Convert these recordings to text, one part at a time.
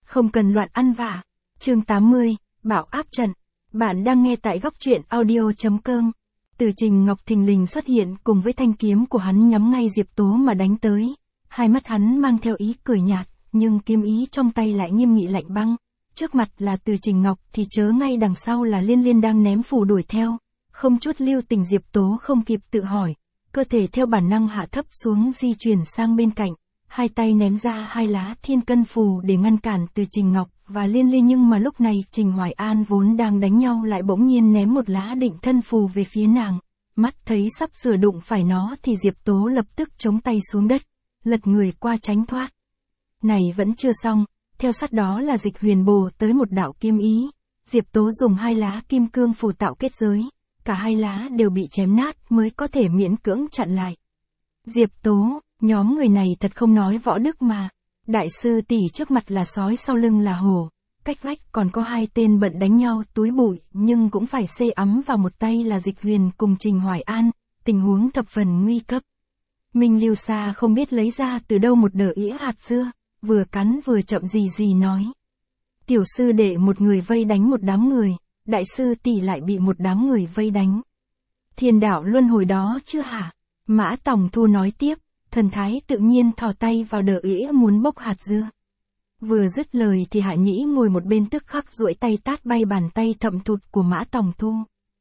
Không cần loạn ăn vạ. Chương 80, Bạo áp trận. Bạn đang nghe tại góc truyện audio.com. Từ Trình Ngọc thình lình xuất hiện cùng với thanh kiếm của hắn nhắm ngay Diệp Tố mà đánh tới. Hai mắt hắn mang theo ý cười nhạt, nhưng kiếm ý trong tay lại nghiêm nghị lạnh băng. Trước mặt là Từ Trình Ngọc thì chớ ngay đằng sau là Liên Liên đang ném phù đuổi theo. Không chút lưu tình Diệp Tố không kịp tự hỏi. Cơ thể theo bản năng hạ thấp xuống di chuyển sang bên cạnh. Hai tay ném ra hai lá thiên cân phù để ngăn cản Từ Trình Ngọc và Liên Liên, nhưng mà lúc này Trình Hoài An vốn đang đánh nhau lại bỗng nhiên ném một lá định thân phù về phía nàng. Mắt thấy sắp sửa đụng phải nó thì Diệp Tố lập tức chống tay xuống đất, lật người qua tránh thoát. Này vẫn chưa xong, theo sát đó là Dịch Huyền bổ tới một đạo kiếm ý. Diệp Tố dùng hai lá kim cương phù tạo kết giới, cả hai lá đều bị chém nát mới có thể miễn cưỡng chặn lại. Diệp Tố, nhóm người này thật không nói võ đức mà. Đại sư tỷ trước mặt là sói, sau lưng là hổ. Cách vách còn có hai tên bận đánh nhau túi bụi, nhưng cũng phải xê ấm vào một tay là Dịch Huyền cùng Trình Hoài An. Tình huống thập phần nguy cấp. Minh Lưu Sa không biết lấy ra từ đâu một đỡ ĩa hạt dưa, vừa cắn vừa chậm gì nói. Tiểu sư đệ một người vây đánh một đám người, đại sư tỷ lại bị một đám người vây đánh. Thiên đạo luân hồi đó chứ hả? Mã Tòng Thu nói tiếp, thần thái tự nhiên thò tay vào đỡ ĩa muốn bốc hạt dưa. Vừa dứt lời thì Hạ Nhĩ ngồi một bên tức khắc duỗi tay tát bay bàn tay thậm thụt của Mã Tòng Thu.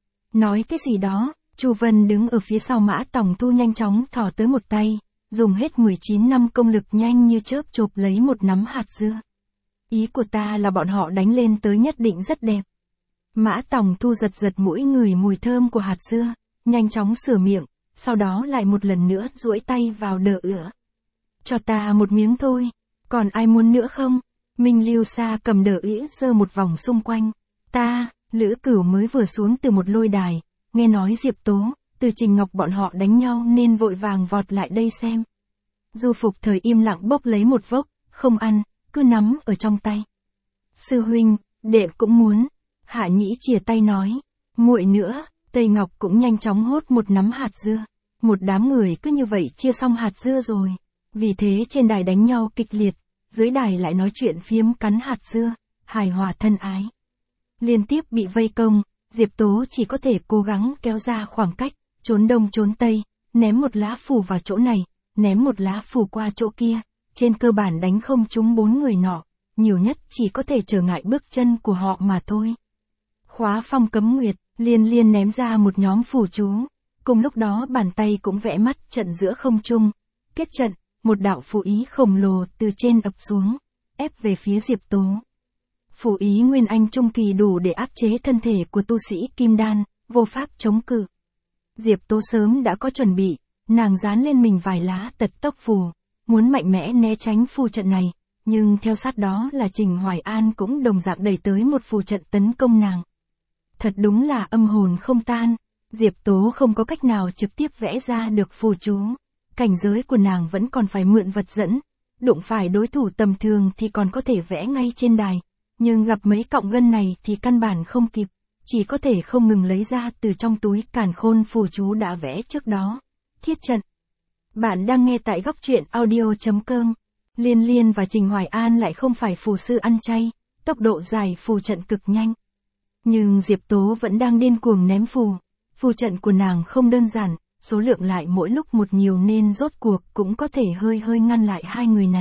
Nói cái gì đó, Chu Vân đứng ở phía sau Mã Tòng Thu nhanh chóng thò tới một tay, dùng hết 19 năm công lực nhanh như chớp chộp lấy một nắm hạt dưa. Ý của ta là bọn họ đánh lên tới nhất định rất đẹp. Mã Tòng Thu giật mũi ngửi mùi thơm của hạt dưa, nhanh chóng sửa miệng, sau đó lại một lần nữa duỗi tay vào đỡ ĩa. Cho ta một miếng thôi, còn ai muốn nữa không? Minh Lưu Sa cầm đỡ ĩa giơ một vòng xung quanh. Ta, Lữ Cửu mới vừa xuống từ một lôi đài, nghe nói Diệp Tố, Từ Trình Ngọc bọn họ đánh nhau nên vội vàng vọt lại đây xem. Du Phục Thời im lặng bốc lấy một vốc, không ăn, cứ nắm ở trong tay. Sư huynh, đệ cũng muốn. Hạ Nhĩ chìa tay nói, muội nữa. Tây Ngọc cũng nhanh chóng hốt một nắm hạt dưa. Một đám người cứ như vậy chia xong hạt dưa rồi. Vì thế trên đài đánh nhau kịch liệt, dưới đài lại nói chuyện phiếm cắn hạt dưa, hài hòa thân ái. Liên tiếp bị vây công, Diệp Tố chỉ có thể cố gắng kéo ra khoảng cách, trốn đông trốn tây, ném một lá phù vào chỗ này, ném một lá phù qua chỗ kia, trên cơ bản đánh không trúng bốn người nọ, nhiều nhất chỉ có thể trở ngại bước chân của họ mà thôi. Khóa phong cấm nguyệt, Liên Liên ném ra một nhóm phù chú, cùng lúc đó bàn tay cũng vẽ mắt trận giữa không trung, kết trận, một đạo phù ý khổng lồ từ trên ập xuống, ép về phía Diệp Tố. Phù ý nguyên anh trung kỳ đủ để áp chế thân thể của tu sĩ kim đan, vô pháp chống cự. Diệp Tố sớm đã có chuẩn bị, nàng dán lên mình vài lá tật tốc phù, muốn mạnh mẽ né tránh phù trận này, nhưng theo sát đó là Trình Hoài An cũng đồng dạng đẩy tới một phù trận tấn công nàng. Thật đúng là âm hồn không tan, Diệp Tố không có cách nào trực tiếp vẽ ra được phù chú. Cảnh giới của nàng vẫn còn phải mượn vật dẫn, đụng phải đối thủ tầm thường thì còn có thể vẽ ngay trên đài, nhưng gặp mấy cọng gân này thì căn bản không kịp, chỉ có thể không ngừng lấy ra từ trong túi càn khôn phù chú đã vẽ trước đó. Thiết trận. Bạn đang nghe tại góc truyện audio.com. Liên Liên và Trình Hoài An lại không phải phù sư ăn chay, tốc độ giải phù trận cực nhanh. Nhưng Diệp Tố vẫn đang điên cuồng ném phù. Phù trận của nàng không đơn giản, số lượng lại mỗi lúc một nhiều nên rốt cuộc cũng có thể hơi ngăn lại hai người này.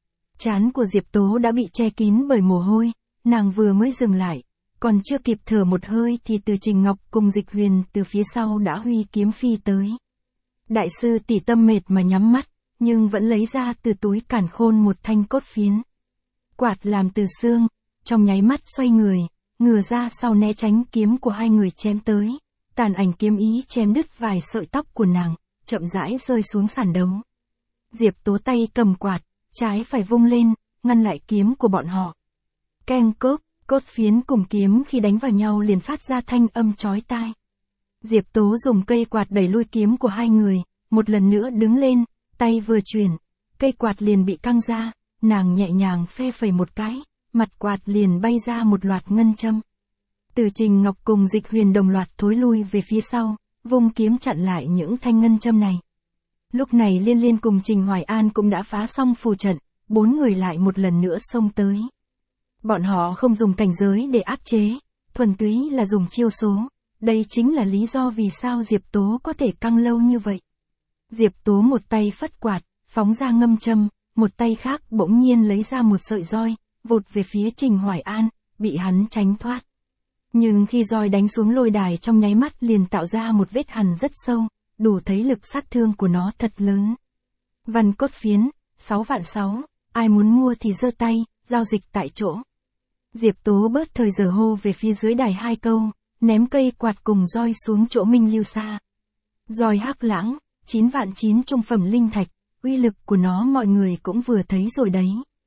Trán của Diệp Tố đã bị che kín bởi mồ hôi, nàng vừa mới dừng lại, còn chưa kịp thở một hơi thì Từ Trình Ngọc cùng Dịch Huyền từ phía sau đã huy kiếm phi tới. Đại sư tỷ tâm mệt mà nhắm mắt, nhưng vẫn lấy ra từ túi càn khôn một thanh cốt phiến. Quạt làm từ xương, trong nháy mắt xoay người, ngửa ra sau né tránh kiếm của hai người chém tới. Tàn ảnh kiếm ý chém đứt vài sợi tóc của nàng, chậm rãi rơi xuống sàn đấu. Diệp Tố tay cầm quạt, trái phải vung lên, ngăn lại kiếm của bọn họ. Keng cốp, cốt phiến cùng kiếm khi đánh vào nhau liền phát ra thanh âm chói tai. Diệp Tố dùng cây quạt đẩy lui kiếm của hai người, một lần nữa đứng lên, tay vừa chuyển, cây quạt liền bị căng ra, nàng nhẹ nhàng phe phẩy một cái, mặt quạt liền bay ra một loạt ngân châm. Từ Trình Ngọc cùng Dịch Huyền đồng loạt thối lui về phía sau, vung kiếm chặn lại những thanh ngân châm này. Lúc này Liên Liên cùng Trình Hoài An cũng đã phá xong phù trận, bốn người lại một lần nữa xông tới. Bọn họ không dùng cảnh giới để áp chế, thuần túy là dùng chiêu số. Đây chính là lý do vì sao Diệp Tố có thể căng lâu như vậy. Diệp Tố một tay phất quạt, phóng ra ngâm châm, một tay khác bỗng nhiên lấy ra một sợi roi, vụt về phía Trình Hoài An, bị hắn tránh thoát. Nhưng khi roi đánh xuống lôi đài trong nháy mắt liền tạo ra một vết hằn rất sâu, đủ thấy lực sát thương của nó thật lớn. Văn cốt phiến, 6.600.000, ai muốn mua thì giơ tay, giao dịch tại chỗ. Diệp Tố bớt thời giờ hô về phía dưới đài 2 câu, ném cây quạt cùng roi xuống chỗ Minh Lưu Sa. Roi hắc lãng, 9.900.000 trung phẩm linh thạch, uy lực của nó mọi người cũng vừa thấy rồi đấy.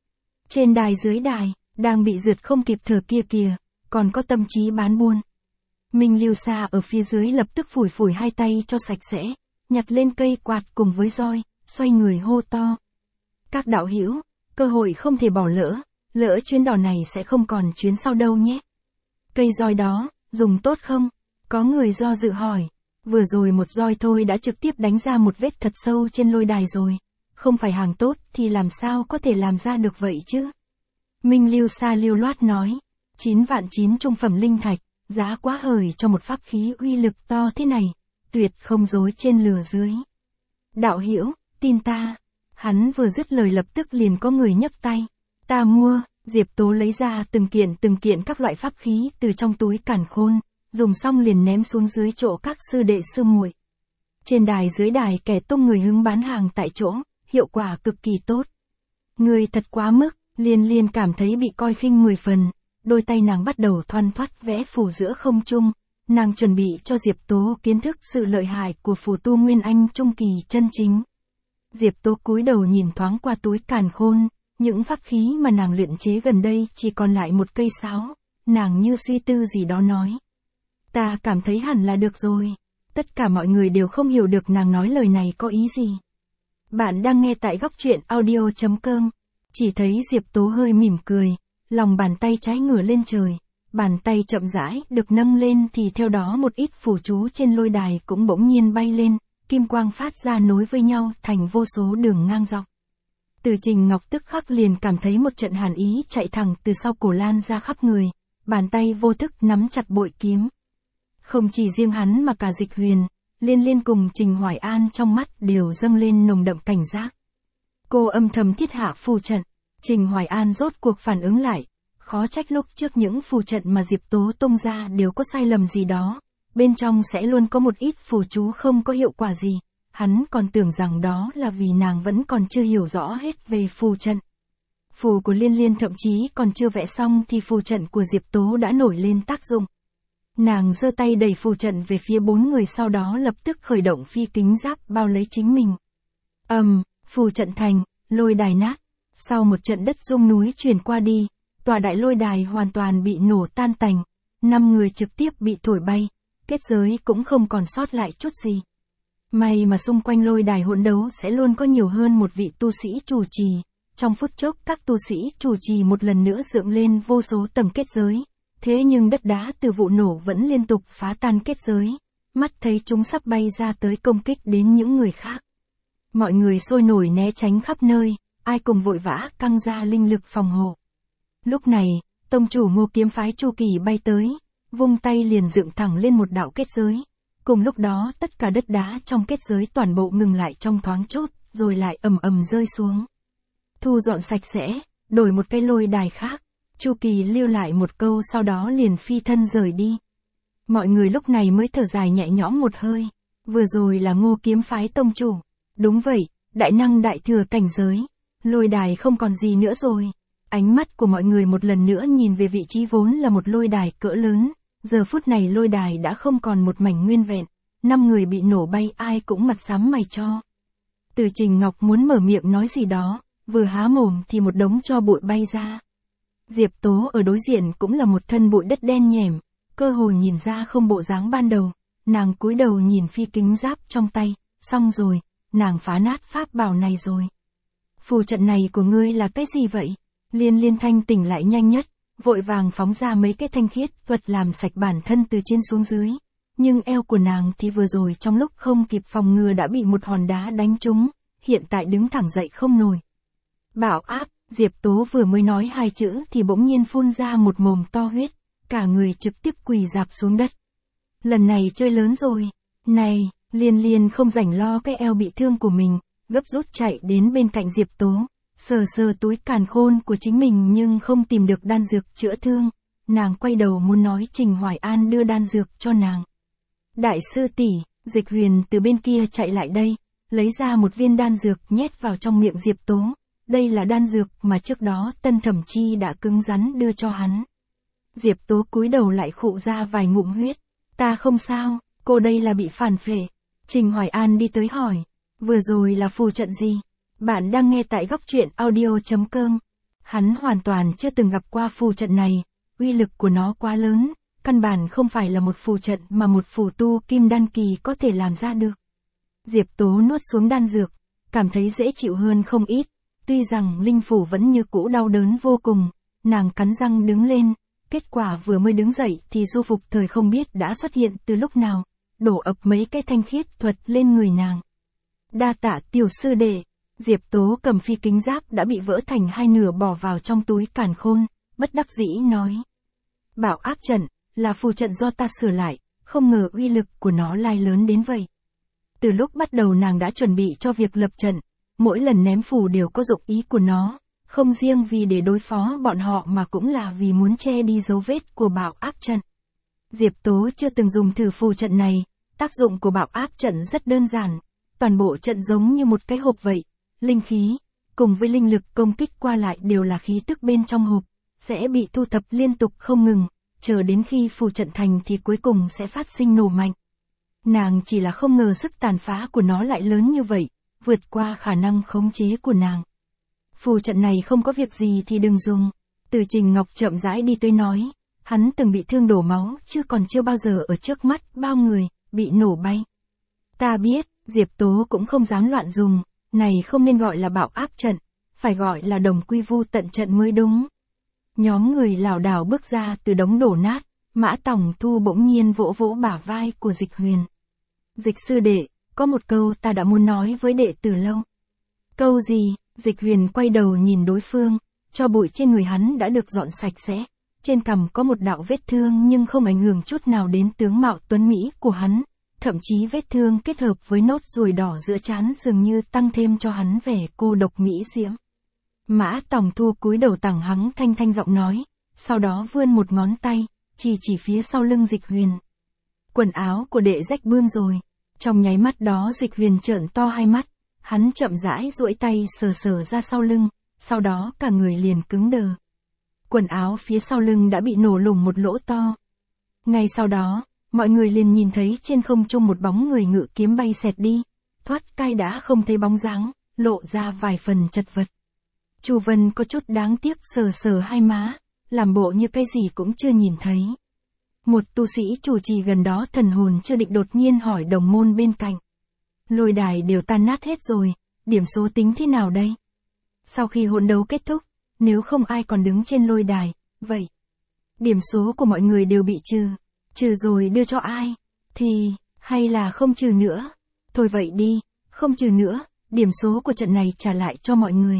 Trên đài dưới đài, đang bị rượt không kịp thở kia kìa, còn có tâm trí bán buôn. Minh Lưu Sa ở phía dưới lập tức phủi phủi hai tay cho sạch sẽ, nhặt lên cây quạt cùng với roi, xoay người hô to. Các đạo hữu, cơ hội không thể bỏ lỡ, lỡ chuyến đò này sẽ không còn chuyến sau đâu nhé. Cây roi đó, dùng tốt không? Có người do dự hỏi. Vừa rồi một roi thôi đã trực tiếp đánh ra một vết thật sâu trên lôi đài rồi. Không phải hàng tốt thì làm sao có thể làm ra được vậy chứ? Minh Lưu Sa lưu loát nói. 9.900.000 trung phẩm linh thạch, giá quá hời cho một pháp khí uy lực to thế này. Tuyệt không dối trên lừa dưới. Đạo hữu, tin ta. Hắn vừa dứt lời lập tức liền có người nhấc tay. Ta mua. Diệp Tố lấy ra từng kiện các loại pháp khí từ trong túi càn khôn, dùng xong liền ném xuống dưới chỗ các sư đệ sư muội. Trên đài dưới đài kẻ tung người hứng bán hàng tại chỗ, hiệu quả cực kỳ tốt. Người thật quá mức, Liên cảm thấy bị coi khinh 10 phần, đôi tay nàng bắt đầu thoăn thoắt vẽ phù giữa không trung, nàng chuẩn bị cho Diệp Tố kiến thức sự lợi hại của phù tu Nguyên Anh trung kỳ chân chính. Diệp Tố cúi đầu nhìn thoáng qua túi càn khôn, những pháp khí mà nàng luyện chế gần đây chỉ còn lại một cây sáo, nàng như suy tư gì đó nói. Ta cảm thấy hẳn là được rồi. Tất cả mọi người đều không hiểu được nàng nói lời này có ý gì. Bạn đang nghe tại góc truyện audio.com. Chỉ thấy Diệp Tố hơi mỉm cười, lòng bàn tay trái ngửa lên trời, bàn tay chậm rãi được nâng lên thì theo đó một ít phù chú trên lôi đài cũng bỗng nhiên bay lên, kim quang phát ra nối với nhau thành vô số đường ngang dọc. Từ Trình Ngọc tức khắc liền cảm thấy một trận hàn ý chạy thẳng từ sau cổ lan ra khắp người, bàn tay vô thức nắm chặt bội kiếm. Không chỉ riêng hắn mà cả Dịch Huyền, Liên cùng Trình Hoài An trong mắt đều dâng lên nồng đậm cảnh giác. Cô âm thầm thiết hạ phù trận, Trình Hoài An rốt cuộc phản ứng lại, khó trách lúc trước những phù trận mà Diệp Tố tung ra đều có sai lầm gì đó, bên trong sẽ luôn có một ít phù chú không có hiệu quả gì. Hắn còn tưởng rằng đó là vì nàng vẫn còn chưa hiểu rõ hết về phù trận. Phù của Liên thậm chí còn chưa vẽ xong thì phù trận của Diệp Tố đã nổi lên tác dụng. Nàng giơ tay đẩy phù trận về phía 4 người sau đó lập tức khởi động phi kính giáp bao lấy chính mình. Phù trận thành, lôi đài nát. Sau một trận đất rung núi truyền qua đi, tòa đại lôi đài hoàn toàn bị nổ tan tành. 5 người trực tiếp bị thổi bay, kết giới cũng không còn sót lại chút gì. May mà xung quanh lôi đài hỗn đấu sẽ luôn có nhiều hơn một vị tu sĩ chủ trì. Trong phút chốc các tu sĩ chủ trì một lần nữa dựng lên vô số tầng kết giới. Thế nhưng đất đá từ vụ nổ vẫn liên tục phá tan kết giới. Mắt thấy chúng sắp bay ra tới công kích đến những người khác. Mọi người sôi nổi né tránh khắp nơi, ai cùng vội vã căng ra linh lực phòng hộ. Lúc này, tông chủ Ngô Kiếm phái Chu Kỳ bay tới, vung tay liền dựng thẳng lên một đạo kết giới. Cùng lúc đó tất cả đất đá trong kết giới toàn bộ ngừng lại trong thoáng chốc, rồi lại ầm ầm rơi xuống. Thu dọn sạch sẽ, đổi một cái lôi đài khác. Chu Kỳ lưu lại một câu sau đó liền phi thân rời đi. Mọi người lúc này mới thở dài nhẹ nhõm một hơi. Vừa rồi là Ngô Kiếm phái tông chủ. Đúng vậy, đại năng đại thừa cảnh giới. Lôi đài không còn gì nữa rồi. Ánh mắt của mọi người một lần nữa nhìn về vị trí vốn là một lôi đài cỡ lớn. Giờ phút này lôi đài đã không còn một mảnh nguyên vẹn. 5 người bị nổ bay ai cũng mặt xám mày cho. Từ Trình Ngọc muốn mở miệng nói gì đó, vừa há mồm thì một đống tro bụi bay ra. Diệp Tố ở đối diện cũng là một thân bụi đất đen nhẻm, cơ hội nhìn ra không bộ dáng ban đầu, nàng cúi đầu nhìn phi kính giáp trong tay, xong rồi, nàng phá nát pháp bảo này rồi. Phù trận này của ngươi là cái gì vậy? Liên thanh tỉnh lại nhanh nhất, vội vàng phóng ra mấy cái thanh khiết thuật làm sạch bản thân từ trên xuống dưới. Nhưng eo của nàng thì vừa rồi trong lúc không kịp phòng ngừa đã bị một hòn đá đánh trúng, hiện tại đứng thẳng dậy không nổi. Bảo áp, Diệp Tố vừa mới nói 2 chữ thì bỗng nhiên phun ra một mồm to huyết, cả người trực tiếp quỳ rạp xuống đất. Lần này chơi lớn rồi. Này, Liên Liên không rảnh lo cái eo bị thương của mình, gấp rút chạy đến bên cạnh Diệp Tố, sờ sờ túi càn khôn của chính mình nhưng không tìm được đan dược chữa thương. Nàng quay đầu muốn nói Trình Hoài An đưa đan dược cho nàng. Đại sư tỷ, Dịch Huyền từ bên kia chạy lại đây, lấy ra một viên đan dược nhét vào trong miệng Diệp Tố. Đây là đan dược mà trước đó Tân Thẩm Chi đã cứng rắn đưa cho hắn. Diệp Tố cúi đầu lại khụ ra vài ngụm huyết. Ta không sao, cô đây là bị phản phệ. Trình Hoài An đi tới hỏi. Vừa rồi là phù trận gì? Bạn đang nghe tại góc truyện audio.com. Hắn hoàn toàn chưa từng gặp qua phù trận này. Uy lực của nó quá lớn. Căn bản không phải là một phù trận mà một phù tu kim đan kỳ có thể làm ra được. Diệp Tố nuốt xuống đan dược. Cảm thấy dễ chịu hơn không ít. Tuy rằng linh phủ vẫn như cũ đau đớn vô cùng. Nàng cắn răng đứng lên. Kết quả vừa mới đứng dậy thì Du Phục Thời không biết đã xuất hiện từ lúc nào, đổ ập mấy cái thanh khiết thuật lên người nàng. Đa tạ tiểu sư đệ. Diệp Tố cầm phi kính giáp đã bị vỡ thành 2 nửa bỏ vào trong túi càn khôn, bất đắc dĩ nói. Bảo áp trận, là phù trận do ta sửa lại, không ngờ uy lực của nó lai lớn đến vậy. Từ lúc bắt đầu nàng đã chuẩn bị cho việc lập trận, mỗi lần ném phù đều có dụng ý của nó. Không riêng vì để đối phó bọn họ mà cũng là vì muốn che đi dấu vết của bảo áp trận. Diệp Tố chưa từng dùng thử phù trận này, tác dụng của bảo áp trận rất đơn giản. Toàn bộ trận giống như một cái hộp vậy, linh khí, cùng với linh lực công kích qua lại đều là khí tức bên trong hộp, sẽ bị thu thập liên tục không ngừng, chờ đến khi phù trận thành thì cuối cùng sẽ phát sinh nổ mạnh. Nàng chỉ là không ngờ sức tàn phá của nó lại lớn như vậy, vượt qua khả năng khống chế của nàng. Phù trận này không có việc gì thì đừng dùng. Từ Trình Ngọc chậm rãi đi tới nói, hắn từng bị thương đổ máu chứ còn chưa bao giờ ở trước mắt bao người, bị nổ bay. Ta biết, Diệp Tố cũng không dám loạn dùng, này không nên gọi là bảo áp trận, phải gọi là đồng quy vu tận trận mới đúng. Nhóm người lảo đảo bước ra từ đống đổ nát, Mã Tòng Thu bỗng nhiên vỗ vỗ bả vai của Dịch Huyền. Dịch sư đệ, có một câu ta đã muốn nói với đệ từ lâu. Câu gì? Dịch Huyền quay đầu nhìn đối phương, cho bụi trên người hắn đã được dọn sạch sẽ, trên cằm có một đạo vết thương nhưng không ảnh hưởng chút nào đến tướng mạo tuấn mỹ của hắn, thậm chí vết thương kết hợp với nốt ruồi đỏ giữa trán dường như tăng thêm cho hắn vẻ cô độc mỹ diễm. Mã Tòng Thu cúi đầu tẳng hắng thanh thanh giọng nói, sau đó vươn một ngón tay, chỉ phía sau lưng Dịch Huyền. Quần áo của đệ rách bươm rồi. Trong nháy mắt đó Dịch Huyền trợn to hai mắt. Hắn chậm rãi duỗi tay sờ sờ ra sau lưng, sau đó cả người liền cứng đờ. Quần áo phía sau lưng đã bị nổ lủng một lỗ to. Ngay sau đó, mọi người liền nhìn thấy trên không trung một bóng người ngự kiếm bay xẹt đi, thoát cai đã không thấy bóng dáng, lộ ra vài phần chật vật. Chu Vân có chút đáng tiếc sờ sờ hai má, làm bộ như cái gì cũng chưa nhìn thấy. Một tu sĩ chủ trì gần đó thần hồn chưa định đột nhiên hỏi đồng môn bên cạnh. Lôi đài đều tan nát hết rồi, điểm số tính thế nào đây? Sau khi hỗn đấu kết thúc, nếu không ai còn đứng trên lôi đài, vậy điểm số của mọi người đều bị trừ rồi đưa cho ai? Thì, hay là không trừ nữa? Thôi vậy đi, không trừ nữa, điểm số của trận này trả lại cho mọi người.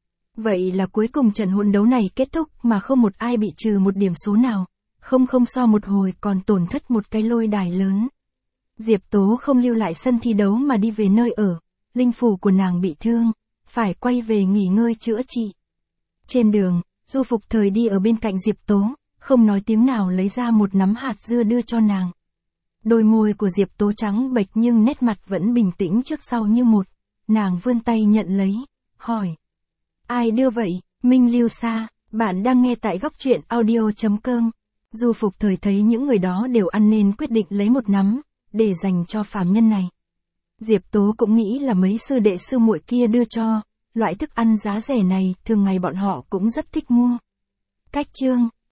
Vậy là cuối cùng trận hỗn đấu này kết thúc mà không một ai bị trừ một điểm số nào, không so một hồi còn tổn thất một cái lôi đài lớn. Diệp Tố không lưu lại sân thi đấu mà đi về nơi ở, linh phủ của nàng bị thương, phải quay về nghỉ ngơi chữa trị. Trên đường, Du Phục Thời đi ở bên cạnh Diệp Tố, không nói tiếng nào lấy ra một nắm hạt dưa đưa cho nàng. Đôi môi của Diệp Tố trắng bệch nhưng nét mặt vẫn bình tĩnh trước sau như một, nàng vươn tay nhận lấy, hỏi. Ai đưa vậy? Minh Lưu Sa, bạn đang nghe tại góc truyện audio.com. Du Phục Thời thấy những người đó đều ăn nên quyết định lấy một nắm, để dành cho phàm nhân này. Diệp Tố cũng nghĩ là mấy sư đệ sư muội kia đưa cho, loại thức ăn giá rẻ này thường ngày bọn họ cũng rất thích mua. Cách chương